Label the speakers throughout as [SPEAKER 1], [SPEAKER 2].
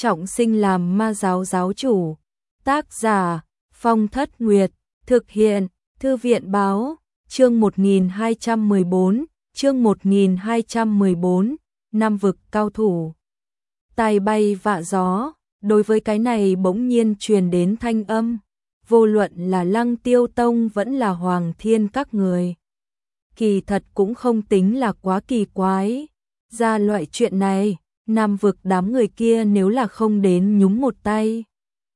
[SPEAKER 1] trọng sinh làm ma giáo giáo chủ. Tác giả Phong Thất Nguyệt, thực hiện Thư viện báo, chương 1214, chương 1214, Nam vực cao thủ. Tai bay vạ gió, đối với cái này bỗng nhiên truyền đến thanh âm, vô luận là Lăng Tiêu Tông vẫn là Hoàng Thiên các người. Kỳ thật cũng không tính là quá kỳ quái, ra loại chuyện này, Nam vực đám người kia nếu là không đến nhúng một tay,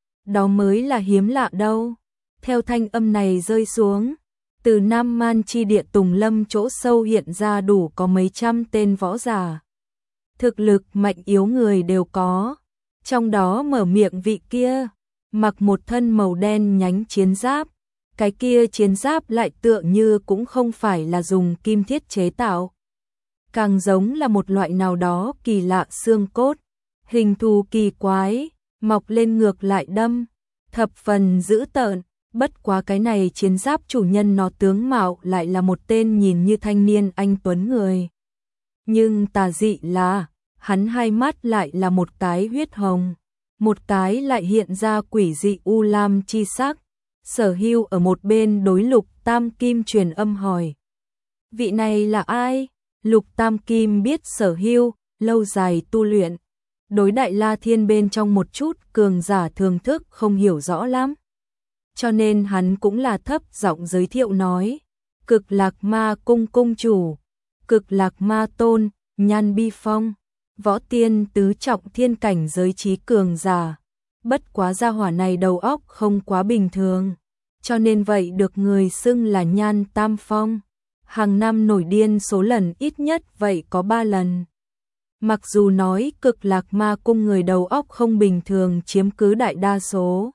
[SPEAKER 1] đó mới là hiếm lạ đâu. Theo thanh âm này rơi xuống, từ Nam Man chi địa Tùng Lâm chỗ sâu hiện ra đủ có mấy trăm tên võ giả. Thực lực mạnh yếu người đều có, trong đó mở miệng vị kia, mặc một thân màu đen nhánh chiến giáp, cái kia chiến giáp lại tựa như cũng không phải là dùng kim thiết chế tạo, càng giống là một loại nào đó kỳ lạ xương cốt, hình thù kỳ quái, mọc lên ngược lại đâm, thập phần dữ tợn. Bất quá cái này chiến giáp chủ nhân nó tướng mạo lại là một tên nhìn như thanh niên anh tuấn người. Nhưng tà dị là, hắn hai mắt lại là một cái huyết hồng, một cái lại hiện ra quỷ dị u lam chi sắc. Sở Hưu ở một bên đối Lục Tam Kim truyền âm hỏi. Vị này là ai? Lục Tam Kim biết Sở Hưu, lâu dài tu luyện. Đối Đại La Thiên bên trong một chút cường giả thường thức không hiểu rõ lắm. Cho nên hắn cũng là thấp giọng giới thiệu nói. Cực Lạc Ma Cung Cung chủ, Cực Lạc Ma Tôn, Nhan Bi Phong, võ tiên tứ trọng thiên cảnh giới trí cường giả. Bất quá gia hỏa này đầu óc không quá bình thường, cho nên vậy được người xưng là Nhan Tam Phong. Hàng năm nổi điên số lần ít nhất vậy có 3 lần. Mặc dù nói Cực Lạc Ma Cung người đầu óc không bình thường chiếm cứ đại đa số,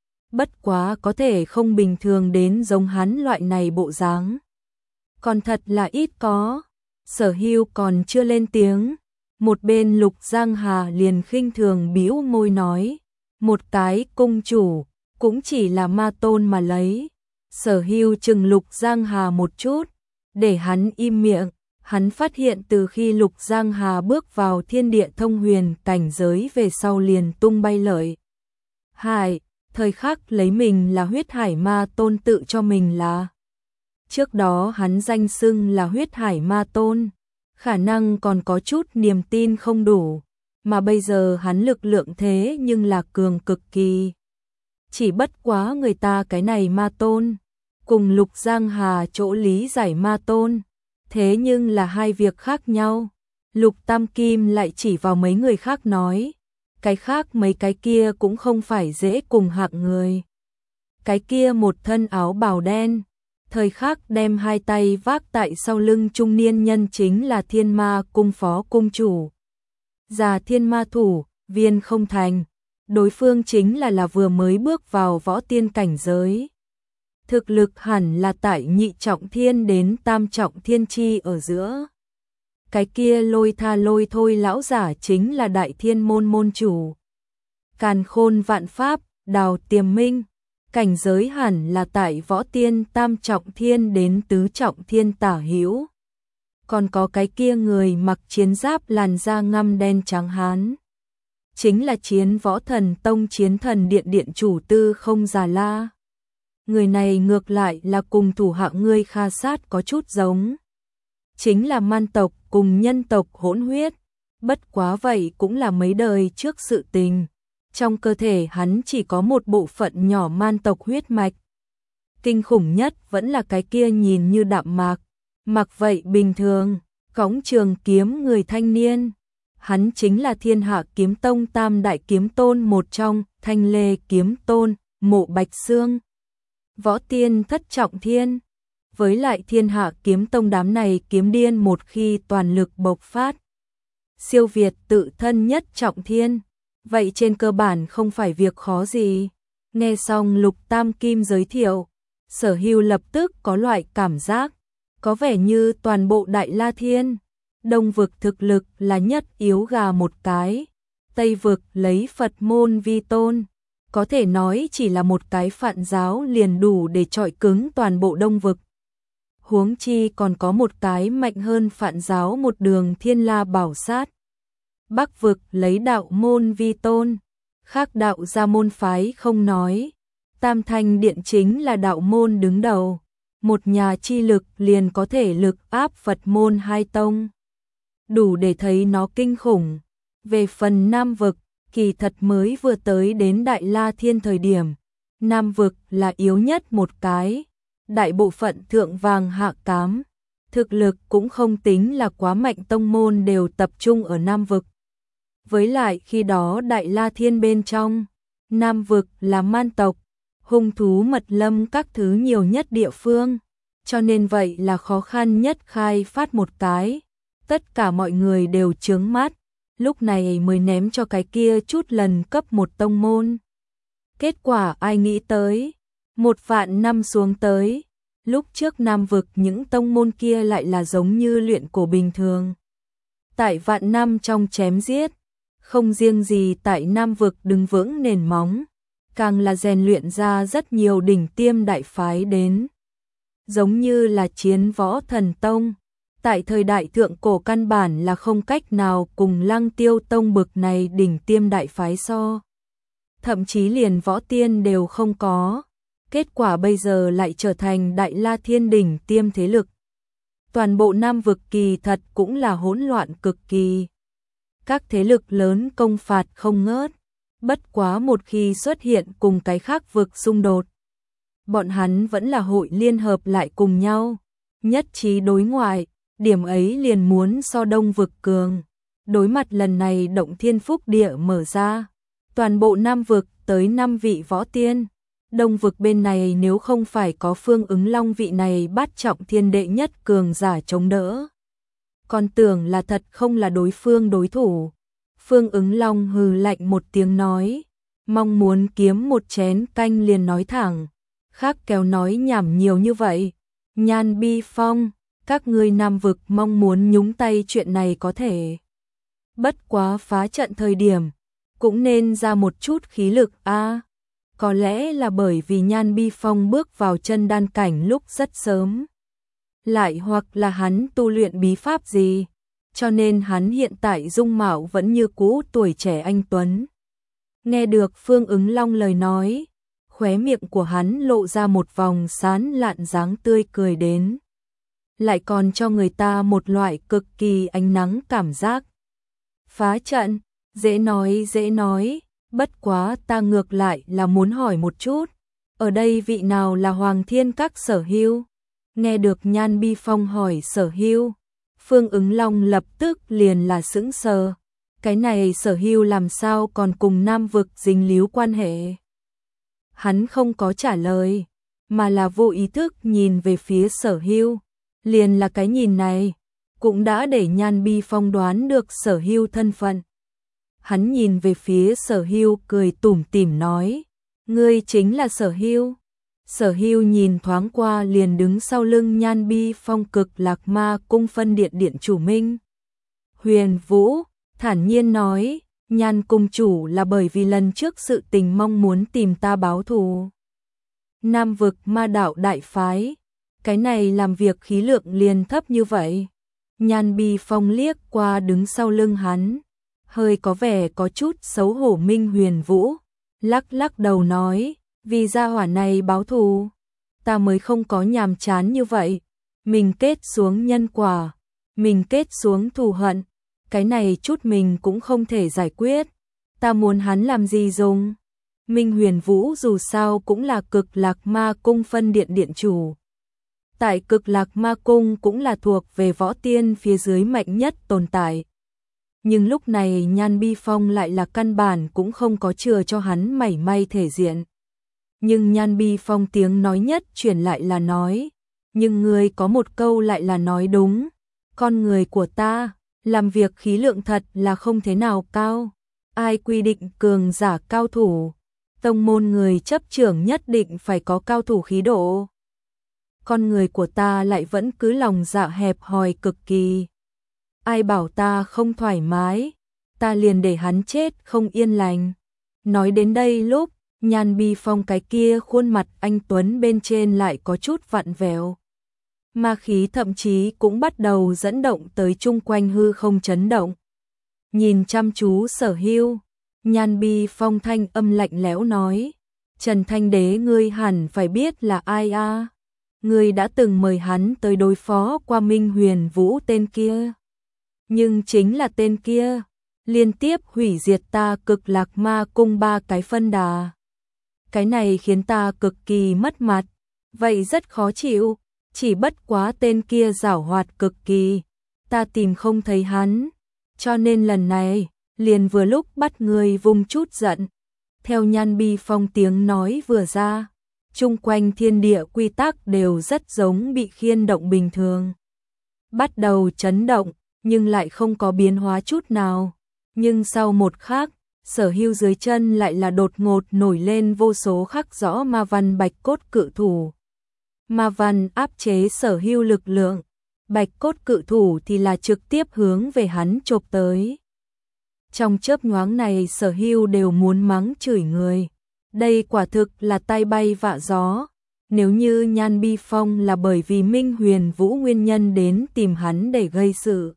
[SPEAKER 1] bất quá có thể không bình thường đến giống hắn loại này bộ dáng, còn thật là ít có. Sở Hưu còn chưa lên tiếng, một bên Lục Giang Hà liền khinh thường bĩu môi nói, một cái cung chủ cũng chỉ là ma tôn mà lấy. Sở Hưu chừng Lục Giang Hà một chút, để hắn im miệng. Hắn phát hiện từ khi Lục Giang Hà bước vào thiên địa thông huyền cảnh giới về sau liền tung bay lợi hại, thời khắc lấy mình là huyết hải ma tôn tự cho mình là. Trước đó hắn danh xưng là huyết hải ma tôn, khả năng còn có chút niềm tin không đủ, mà bây giờ hắn lực lượng thế nhưng là cường cực kỳ. Chỉ bất quá người ta cái này ma tôn, cùng Lục Giang Hà chỗ lý giải ma tôn, thế nhưng là hai việc khác nhau. Lục Tam Kim lại chỉ vào mấy người khác nói, cái khác mấy cái kia cũng không phải dễ cùng hạng người. Cái kia một thân áo bào đen, thời khắc đem hai tay vác tại sau lưng trung niên nhân chính là Thiên Ma Cung phó cung chủ. Già Thiên Ma thủ, Viên Không Thành, đối phương chính là vừa mới bước vào võ tiên cảnh giới. Thực lực hẳn là tại nhị trọng thiên đến tam trọng thiên chi ở giữa. Cái kia lôi tha lôi thôi lão giả chính là Đại Thiên môn môn chủ. Càn Khôn Vạn Pháp, Đào Tiềm Minh, cảnh giới hẳn là tại võ tiên tam trọng thiên đến tứ trọng thiên tả hữu. Còn có cái kia người mặc chiến giáp làn da ngăm đen trắng hán, chính là Chiến Võ Thần Tông Chiến Thần Điện điện chủ Tư Không Già La. Người này ngược lại là cùng thủ hạ ngươi Kha Sát có chút giống, chính là man tộc cùng nhân tộc hỗn huyết, bất quá vậy cũng là mấy đời trước sự tình. Trong cơ thể hắn chỉ có một bộ phận nhỏ man tộc huyết mạch. Kinh khủng nhất vẫn là cái kia nhìn như đạm mạc, mặc vậy bình thường, cõng trường kiếm người thanh niên. Hắn chính là Thiên Hạ Kiếm Tông tam đại kiếm tôn một trong, Thanh Lê Kiếm Tôn, Mộ Bạch Xương. Võ tiên thất trọng thiên, với lại Thiên Hạ Kiếm Tông đám này kiếm điên một khi toàn lực bộc phát, siêu việt tự thân nhất trọng thiên, vậy trên cơ bản không phải việc khó gì. Nghe xong Lục Tam Kim giới thiệu, Sở Hưu lập tức có loại cảm giác, có vẻ như toàn bộ Đại La Thiên, Đông vực thực lực là nhất yếu gà một cái, Tây vực lấy Phật môn vi tôn, có thể nói chỉ là một cái Phạn giáo liền đủ để chọi cứng toàn bộ Đông vực. Huống chi còn có một cái mạnh hơn Phạn giáo một đường Thiên La Bảo Sát. Bắc vực lấy đạo môn vi tôn, khác đạo gia môn phái không nói. Tam Thanh Điện chính là đạo môn đứng đầu, một nhà chi lực liền có thể lực áp Phật môn hai tông. Đủ để thấy nó kinh khủng. Về phần Nam vực, kỳ thật mới vừa tới đến Đại La Thiên thời điểm, Nam vực là yếu nhất một cái, đại bộ phận thượng vàng hạ cám, thực lực cũng không tính là quá mạnh, tông môn đều tập trung ở Nam vực. Với lại khi đó Đại La Thiên bên trong, Nam vực là man tộc, hung thú mật lâm các thứ nhiều nhất địa phương, cho nên vậy là khó khăn nhất khai phát một cái. Tất cả mọi người đều chướng mắt, lúc này mới ném cho cái kia chút lần cấp một tông môn. Kết quả ai nghĩ tới, 1.000 năm xuống tới, lúc trước Nam vực những tông môn kia lại là giống như luyện cổ bình thường. Tại vạn năm trong chém giết, không riêng gì tại Nam vực đứng vững nền móng, càng là rèn luyện ra rất nhiều đỉnh tiêm đại phái đến. Giống như là Chiến Võ Thần Tông, tại thời đại thượng cổ căn bản là không cách nào cùng Lăng Tiêu Tông bực này đỉnh tiêm đại phái so. Thậm chí liền võ tiên đều không có. Kết quả bây giờ lại trở thành Đại La Thiên đỉnh tiêm thế lực. Toàn bộ Nam vực kỳ thật cũng là hỗn loạn cực kỳ. Các thế lực lớn công phạt không ngớt, bất quá một khi xuất hiện cùng cái khác vực xung đột, bọn hắn vẫn là hội liên hợp lại cùng nhau, nhất trí đối ngoại, điểm ấy liền muốn so Đông vực cường. Đối mặt lần này Động Thiên Phúc Địa mở ra, toàn bộ Nam vực tới 5 vị võ tiên. Đông vực bên này nếu không phải có Phương Ứng Long vị này bát trọng thiên đệ nhất cường giả chống đỡ, còn tưởng là thật không là đối phương đối thủ. Phương Ứng Long hừ lạnh một tiếng nói, mong muốn kiếm một chén canh liền nói thẳng, khác kéo nói nhảm nhiều như vậy. Nhan Bi Phong, các ngươi Nam vực mong muốn nhúng tay chuyện này có thể. Bất quá phá trận thời điểm, cũng nên ra một chút khí lực a. Có lẽ là bởi vì Nhan Bi Phong bước vào chân đan cảnh lúc rất sớm. Lại hoặc là hắn tu luyện bí pháp gì, cho nên hắn hiện tại dung mạo vẫn như cũ tuổi trẻ anh tuấn. Nghe được Phương Ứng Long lời nói, khóe miệng của hắn lộ ra một vòng sán lạn dáng tươi cười đến. Lại còn cho người ta một loại cực kỳ ánh nắng cảm giác. Phá trận, dễ nói, bất quá ta ngược lại là muốn hỏi một chút, ở đây vị nào là Hoàng Thiên Các sở hữu? Nghe được Nhan Bi Phong hỏi sở hữu, Phương Ứng Long lập tức liền là sững sờ. Cái này sở hữu làm sao còn cùng Nam vực dính líu quan hệ? Hắn không có trả lời, mà là vô ý thức nhìn về phía sở hữu. Liền là cái nhìn này, cũng đã để Nhan Bi Phong đoán được sở hữu thân phận. Hắn nhìn về phía sở hữu cười tủm tỉm nói, ngươi chính là sở hữu. Sở hữu nhìn thoáng qua liền đứng sau lưng Nhan Bi Phong Cực Lạc Ma Cung phân điện điện chủ Minh Huyền Vũ, thản nhiên nói, Nhan cung chủ là bởi vì lần trước sự tình mong muốn tìm ta báo thù. Nam vực ma đạo đại phái, cái này làm việc khí lượng liền thấp như vậy. Nhan Bi Phong liếc qua đứng sau lưng hắn, hơi có vẻ có chút xấu hổ Minh Huyền Vũ, lắc đầu nói, vì gia hỏa này báo thù, ta mới không có nhàm chán như vậy, mình kết xuống nhân quả, mình kết xuống thù hận, cái này chút mình cũng không thể giải quyết, ta muốn hắn làm gì dùng. Minh Huyền Vũ dù sao cũng là Cực Lạc Ma Cung phân điện điện chủ. Tại Cực Lạc Ma Cung cũng là thuộc về võ tiên phía dưới mạnh nhất tồn tại. Nhưng lúc này Nhan Bi Phong lại là căn bản cũng không có chừa cho hắn mảy may thể diện. Nhưng Nhan Bi Phong tiếng nói nhất chuyển lại là nói, nhưng người có một câu lại là nói đúng, con người của ta, làm việc khí lượng thật là không thế nào cao. Ai quy định cường giả cao thủ, tông môn người chấp trưởng nhất định phải có cao thủ khí độ. Con người của ta lại vẫn cứ lòng dạ hẹp hòi cực kỳ. Ai bảo ta không thoải mái, ta liền để hắn chết không yên lành. Nói đến đây lúc, Nhan Bi Phong cái kia khuôn mặt anh tuấn bên trên lại có chút vặn vẹo. Ma khí thậm chí cũng bắt đầu dẫn động tới chung quanh hư không chấn động. nhìn chăm chú Sở Hưu, Nhan Bi Phong thanh âm lạnh lẽo nói, Trần Thanh Đế ngươi hẳn phải biết là ai a? Ngươi đã từng mời hắn tới đối phó qua Minh Huyền Vũ tên kia. Nhưng chính là tên kia, liên tiếp hủy diệt ta Cực Lạc Ma Cung 3 cái phân đà. Cái này khiến ta cực kỳ mất mặt, vậy rất khó chịu, chỉ bất quá tên kia giảo hoạt cực kỳ, ta tìm không thấy hắn, cho nên lần này, liền vừa lúc bắt người vung chút giận. Theo Nhan Bi Phong tiếng nói vừa ra, chung quanh thiên địa quy tắc đều rất giống bị khiên động bình thường. Bắt đầu chấn động, nhưng lại không có biến hóa chút nào. Nhưng sau một khắc, Sở Hưu dưới chân lại là đột ngột nổi lên vô số khắc rõ ma văn bạch cốt cự thủ. Ma văn áp chế Sở Hưu lực lượng, bạch cốt cự thủ thì là trực tiếp hướng về hắn chộp tới. Trong chớp nhoáng này Sở Hưu đều muốn mắng chửi người. Đây quả thực là tai bay vạ gió. Nếu như Nhan Bi Phong là bởi vì Minh Huyền Vũ nguyên nhân đến tìm hắn để gây sự,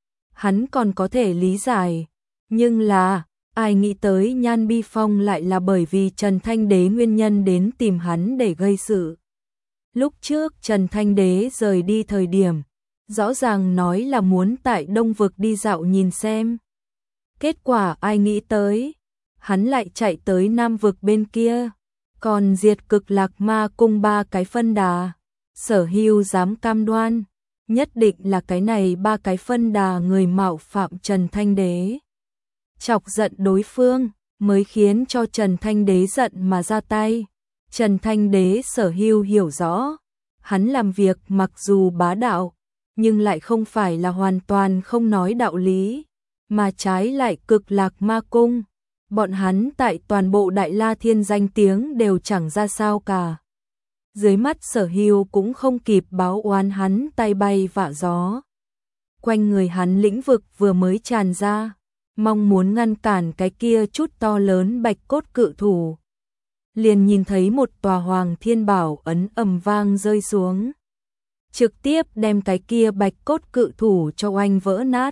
[SPEAKER 1] hắn còn có thể lý giải. Nhưng là, ai nghĩ tới Nhan Bi Phong lại là bởi vì Trần Thanh Đế nguyên nhân đến tìm hắn để gây sự. Lúc trước Trần Thanh Đế rời đi thời điểm, rõ ràng nói là muốn tại Đông Vực đi dạo nhìn xem. Kết quả ai nghĩ tới, hắn lại chạy tới Nam Vực bên kia, còn diệt Cực Lạc Ma Cung 3 cái phân đà. Sở Hưu dám cam đoan, nhất định là cái này 3 cái phân đà người mạo phạm Trần Thanh Đế. Chọc giận đối phương, mới khiến cho Trần Thanh Đế giận mà ra tay. Trần Thanh Đế Sở Hưu hiểu rõ, hắn làm việc mặc dù bá đạo, nhưng lại không phải là hoàn toàn không nói đạo lý, mà trái lại Cực Lạc Ma Cung. Bọn hắn tại toàn bộ Đại La Thiên danh tiếng đều chẳng ra sao cả. Dưới mắt Sở Hưu cũng không kịp báo oán hắn tay bay vạ gió. Quanh người hắn lĩnh vực vừa mới tràn ra, mong muốn ngăn cản cái kia chút to lớn bạch cốt cự thủ. Liền nhìn thấy một tòa Hoàng Thiên Bảo ấn ầm vang rơi xuống, trực tiếp đem cái kia bạch cốt cự thủ cho oanh vỡ nát.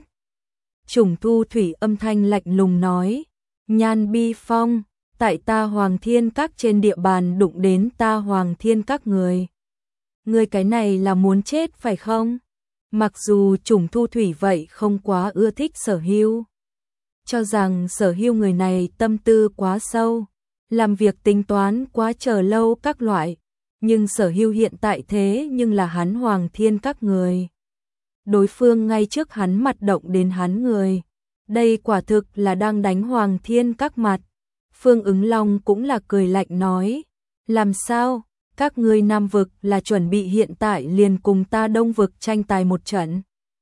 [SPEAKER 1] Trùng Thu Thủy âm thanh lạnh lùng nói, Nhan Bi Phong, tại ta Hoàng Thiên Các trên địa bàn đụng đến ta Hoàng Thiên Các người. Người cái này là muốn chết phải không? Mặc dù Trùng Thu Thủy vậy không quá ưa thích Sở Hưu, cho rằng Sở Hưu người này tâm tư quá sâu, làm việc tính toán quá chờ lâu các loại, nhưng Sở Hưu hiện tại thế nhưng là hắn Hoàng Thiên Các người. Đối phương ngay trước hắn mặt động đến hắn người. Đây quả thực là đang đánh Hoàng Thiên Các mặt. Phương Ứng Long cũng là cười lạnh nói, làm sao, các ngươi Nam Vực là chuẩn bị hiện tại liền cùng ta Đông Vực tranh tài một trận.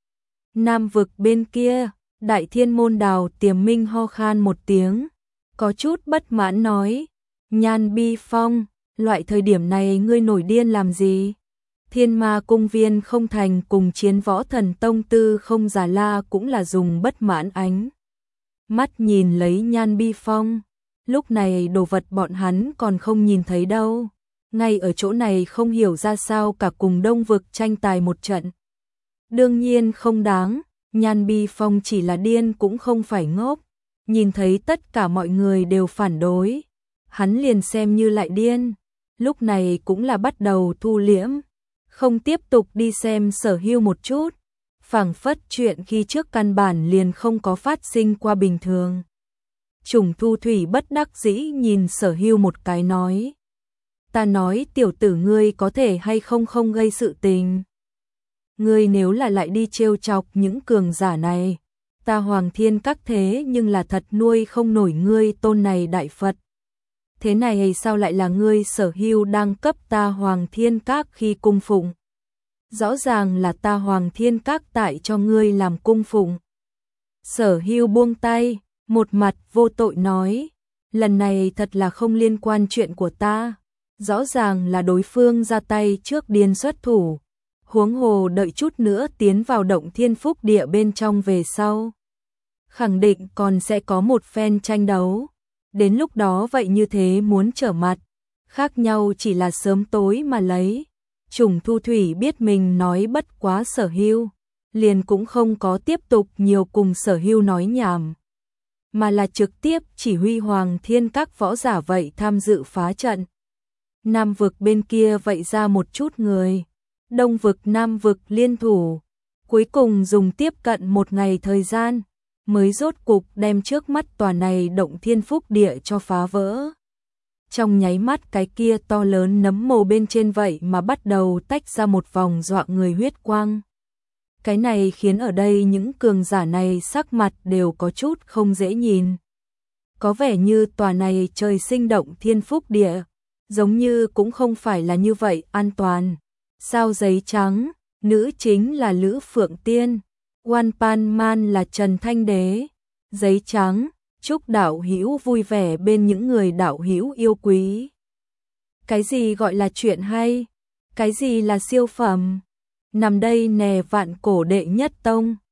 [SPEAKER 1] Nam Vực bên kia, Đại Thiên Môn Đào Tiềm Minh ho khan một tiếng, có chút bất mãn nói, Nhan Bi Phong, loại thời điểm này ngươi nổi điên làm gì? Thiên Ma Cung Viên không thành cùng Chiến Võ Thần Tông Tư Không Già La cũng là dùng bất mãn ánh mắt nhìn lấy Nhan Bi Phong. Lúc này đồ vật bọn hắn còn không nhìn thấy đâu, ngay ở chỗ này không hiểu ra sao cả cùng Đông Vực tranh tài một trận. Đương nhiên không đáng, Nhan Bi Phong chỉ là điên cũng không phải ngốc, nhìn thấy tất cả mọi người đều phản đối, hắn liền xem như lại điên, lúc này cũng là bắt đầu thu liễm, không tiếp tục đi xem Sở Hưu một chút, phảng phất chuyện khi trước căn bản liền không có phát sinh qua bình thường. Trùng Thu Thủy bất đắc dĩ nhìn Sở Hưu một cái nói, ta nói tiểu tử ngươi có thể hay không không gây sự tình. Ngươi nếu là lại đi trêu chọc những cường giả này, ta Hoàng Thiên Các thế nhưng là thật nuôi không nổi ngươi tôn này đại Phật. Thế này sao lại là ngươi Sở Hưu đang cấp ta Hoàng Thiên Các khi cung phụng? Rõ ràng là ta Hoàng Thiên Các tại cho ngươi làm cung phụng. Sở Hưu buông tay, một mặt vô tội nói, lần này thật là không liên quan chuyện của ta, rõ ràng là đối phương ra tay trước điên xuất thủ, huống hồ đợi chút nữa tiến vào Động Thiên Phúc Địa bên trong về sau, khẳng định còn sẽ có một phen tranh đấu, đến lúc đó vậy như thế muốn trở mặt, khác nhau chỉ là sớm tối mà lấy. Trùng Thu Thủy biết mình nói bất quá Sở Hưu, liền cũng không có tiếp tục nhiều cùng Sở Hưu nói nhảm, mà là trực tiếp chỉ huy Hoàng Thiên các võ giả vậy tham dự phá trận. Nam vực bên kia vậy ra một chút người, Đông vực Nam vực liên thủ, cuối cùng dùng tiếp cận một ngày thời gian, mới rốt cục đem trước mắt tòa này động thiên phúc địa cho phá vỡ. Trong nháy mắt cái kia to lớn nấm mồ bên trên vậy mà bắt đầu tách ra một vòng dọa người huyết quang. Cái này khiến ở đây những cường giả này sắc mặt đều có chút không dễ nhìn. Có vẻ như tòa này trời sinh động thiên phúc địa, giống như cũng không phải là như vậy an toàn. Sao giấy trắng, nữ chính là Lữ Phượng Tiên, Quan Pan Man là Trần Thanh Đế. Giấy trắng, chúc đạo hữu vui vẻ bên những người đạo hữu yêu quý. Cái gì gọi là chuyện hay? Cái gì là siêu phẩm? Nằm đây nè vạn cổ đệ nhất tông.